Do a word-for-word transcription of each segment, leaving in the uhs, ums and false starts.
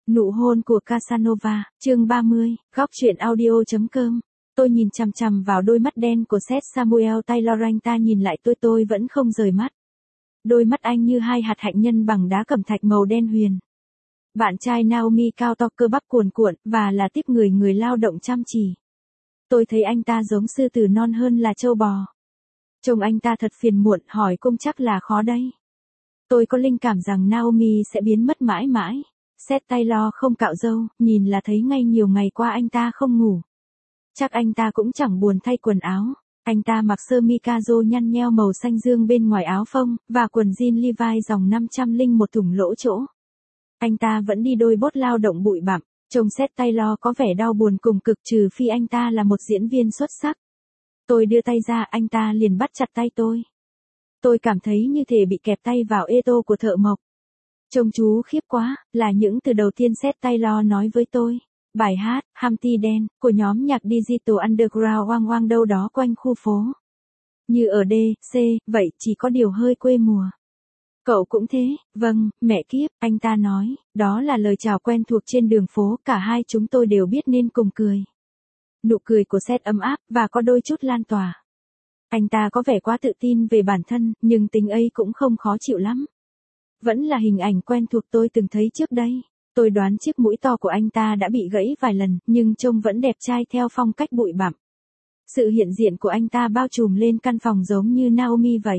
Nụ hôn của Casanova, chương ba mươi, góc truyện audio.com. Tôi nhìn chằm chằm vào đôi mắt đen của Seth Samuel Taylor, anh ta nhìn lại tôi tôi vẫn không rời mắt. Đôi mắt anh như hai hạt hạnh nhân bằng đá cẩm thạch màu đen huyền. Bạn trai Naomi cao to cơ bắp cuồn cuộn và là tiếp người người lao động chăm chỉ. Tôi thấy anh ta giống sư tử non hơn là trâu bò. Trông anh ta thật phiền muộn, hỏi cung chắc là khó đây. Tôi có linh cảm rằng Naomi sẽ biến mất mãi mãi. Seth Taylor không cạo râu, nhìn là thấy ngay nhiều ngày qua anh ta không ngủ. Chắc anh ta cũng chẳng buồn thay quần áo. Anh ta mặc sơ mi caro nhăn nheo màu xanh dương bên ngoài áo phông, và quần jean Levi dòng năm trăm lẻ một thủng lỗ chỗ. Anh ta vẫn đi đôi bốt lao động bụi bặm. Trông Seth Taylor có vẻ đau buồn cùng cực, trừ phi anh ta là một diễn viên xuất sắc. Tôi đưa tay ra, anh ta liền bắt chặt tay tôi. Tôi cảm thấy như thể bị kẹp tay vào ê tô của thợ mộc. Trông chú khiếp quá, là những từ đầu tiên Seth Taylor nói với tôi. Bài hát, Humpty Dance, của nhóm nhạc Digital Underground oang oang đâu đó quanh khu phố. Như ở D, C, vậy chỉ có điều hơi quê mùa. Cậu cũng thế, vâng, mẹ kiếp, anh ta nói, đó là lời chào quen thuộc trên đường phố, cả hai chúng tôi đều biết nên cùng cười. Nụ cười của Seth ấm áp, và có đôi chút lan tỏa. Anh ta có vẻ quá tự tin về bản thân, nhưng tính ấy cũng không khó chịu lắm. Vẫn là hình ảnh quen thuộc tôi từng thấy trước đây. Tôi đoán chiếc mũi to của anh ta đã bị gãy vài lần, nhưng trông vẫn đẹp trai theo phong cách bụi bặm. Sự hiện diện của anh ta bao trùm lên căn phòng giống như Naomi vậy.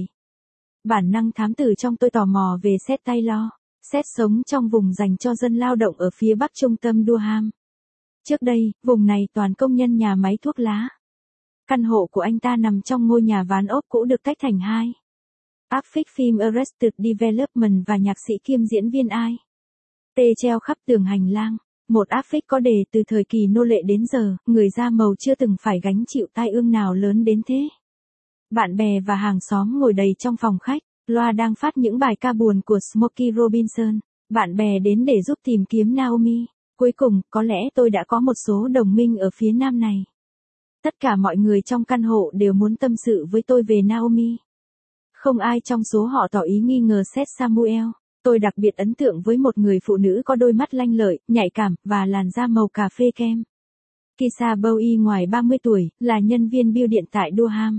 Bản năng thám tử trong tôi tò mò về Seth Taylor. Seth sống trong vùng dành cho dân lao động ở phía bắc trung tâm Durham. Trước đây, vùng này toàn công nhân nhà máy thuốc lá. Căn hộ của anh ta nằm trong ngôi nhà ván ốp cũ được tách thành hai. Áp phích phim Arrested Development và nhạc sĩ kiêm diễn viên ai. T treo khắp tường hành lang. Một áp phích có đề từ thời kỳ nô lệ đến giờ, người da màu chưa từng phải gánh chịu tai ương nào lớn đến thế. Bạn bè và hàng xóm ngồi đầy trong phòng khách, loa đang phát những bài ca buồn của Smokey Robinson. Bạn bè đến để giúp tìm kiếm Naomi. Cuối cùng, có lẽ tôi đã có một số đồng minh ở phía nam này. Tất cả mọi người trong căn hộ đều muốn tâm sự với tôi về Naomi. Không ai trong số họ tỏ ý nghi ngờ Seth Samuel. Tôi đặc biệt ấn tượng với một người phụ nữ có đôi mắt lanh lợi, nhạy cảm, và làn da màu cà phê kem. Kisha Bowie ngoài ba mươi tuổi, là nhân viên bưu điện tại Durham.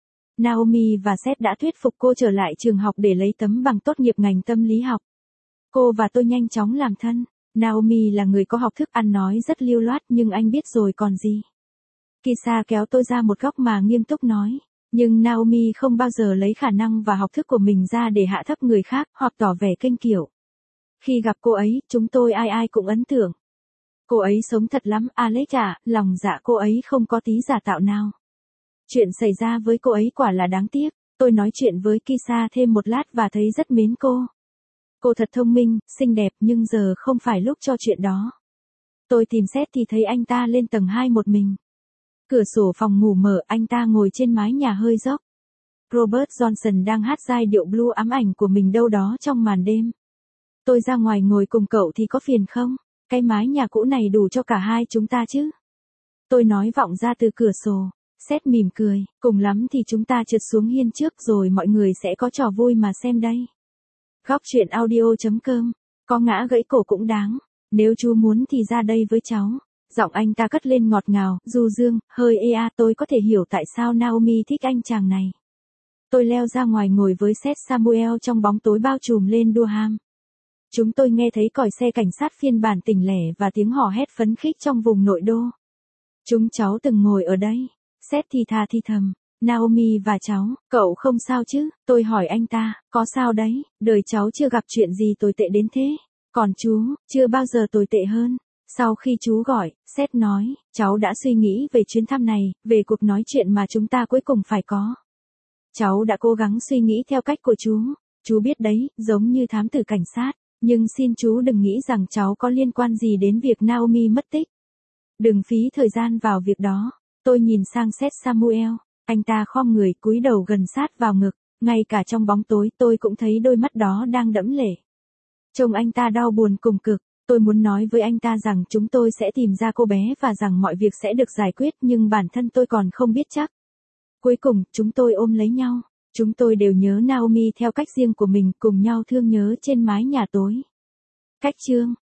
Naomi và Seth đã thuyết phục cô trở lại trường học để lấy tấm bằng tốt nghiệp ngành tâm lý học. Cô và tôi nhanh chóng làm thân. Naomi là người có học thức, ăn nói rất lưu loát, nhưng anh biết rồi còn gì. Kisha kéo tôi ra một góc mà nghiêm túc nói. Nhưng Naomi không bao giờ lấy khả năng và học thức của mình ra để hạ thấp người khác, hoặc tỏ vẻ kênh kiệu. Khi gặp cô ấy, chúng tôi ai ai cũng ấn tượng. Cô ấy sống thật lắm, Alex ạ, lòng dạ cô ấy không có tí giả tạo nào. Chuyện xảy ra với cô ấy quả là đáng tiếc. Tôi nói chuyện với Kisha thêm một lát và thấy rất mến cô. Cô thật thông minh, xinh đẹp, nhưng giờ không phải lúc cho chuyện đó. Tôi tìm Seth thì thấy anh ta lên tầng hai một mình. Cửa sổ phòng ngủ mở, anh ta ngồi trên mái nhà hơi dốc. Robert Johnson đang hát giai điệu blues ám ảnh của mình đâu đó trong màn đêm. Tôi ra ngoài ngồi cùng cậu thì có phiền không? Cái mái nhà cũ này đủ cho cả hai chúng ta chứ? Tôi nói vọng ra từ cửa sổ. Seth mỉm cười, cùng lắm thì chúng ta trượt xuống hiên trước rồi mọi người sẽ có trò vui mà xem đây. Góc truyện audio.com, có ngã gãy cổ cũng đáng. Nếu chú muốn thì ra đây với cháu. Giọng anh ta cất lên ngọt ngào, du dương, hơi ê a. Tôi có thể hiểu tại sao Naomi thích anh chàng này. Tôi leo ra ngoài ngồi với Seth Samuel trong bóng tối bao trùm lên Durham. Chúng tôi nghe thấy còi xe cảnh sát phiên bản tỉnh lẻ và tiếng hò hét phấn khích trong vùng nội đô. Chúng cháu từng ngồi ở đây. Seth thì thà thì thầm. Naomi và cháu, cậu không sao chứ? Tôi hỏi anh ta, có sao đấy, đời cháu chưa gặp chuyện gì tồi tệ đến thế. Còn chú, chưa bao giờ tồi tệ hơn. Sau khi chú gọi, Seth nói, cháu đã suy nghĩ về chuyến thăm này, về cuộc nói chuyện mà chúng ta cuối cùng phải có. Cháu đã cố gắng suy nghĩ theo cách của chú. Chú biết đấy, giống như thám tử cảnh sát. Nhưng xin chú đừng nghĩ rằng cháu có liên quan gì đến việc Naomi mất tích. Đừng phí thời gian vào việc đó. Tôi nhìn sang Seth Samuel. Anh ta khom người cúi đầu gần sát vào ngực. Ngay cả trong bóng tối tôi cũng thấy đôi mắt đó đang đẫm lệ. Trông anh ta đau buồn cùng cực. Tôi muốn nói với anh ta rằng chúng tôi sẽ tìm ra cô bé và rằng mọi việc sẽ được giải quyết, nhưng bản thân tôi còn không biết chắc. Cuối cùng, chúng tôi ôm lấy nhau. Chúng tôi đều nhớ Naomi theo cách riêng của mình, cùng nhau thương nhớ trên mái nhà tối. Cách chương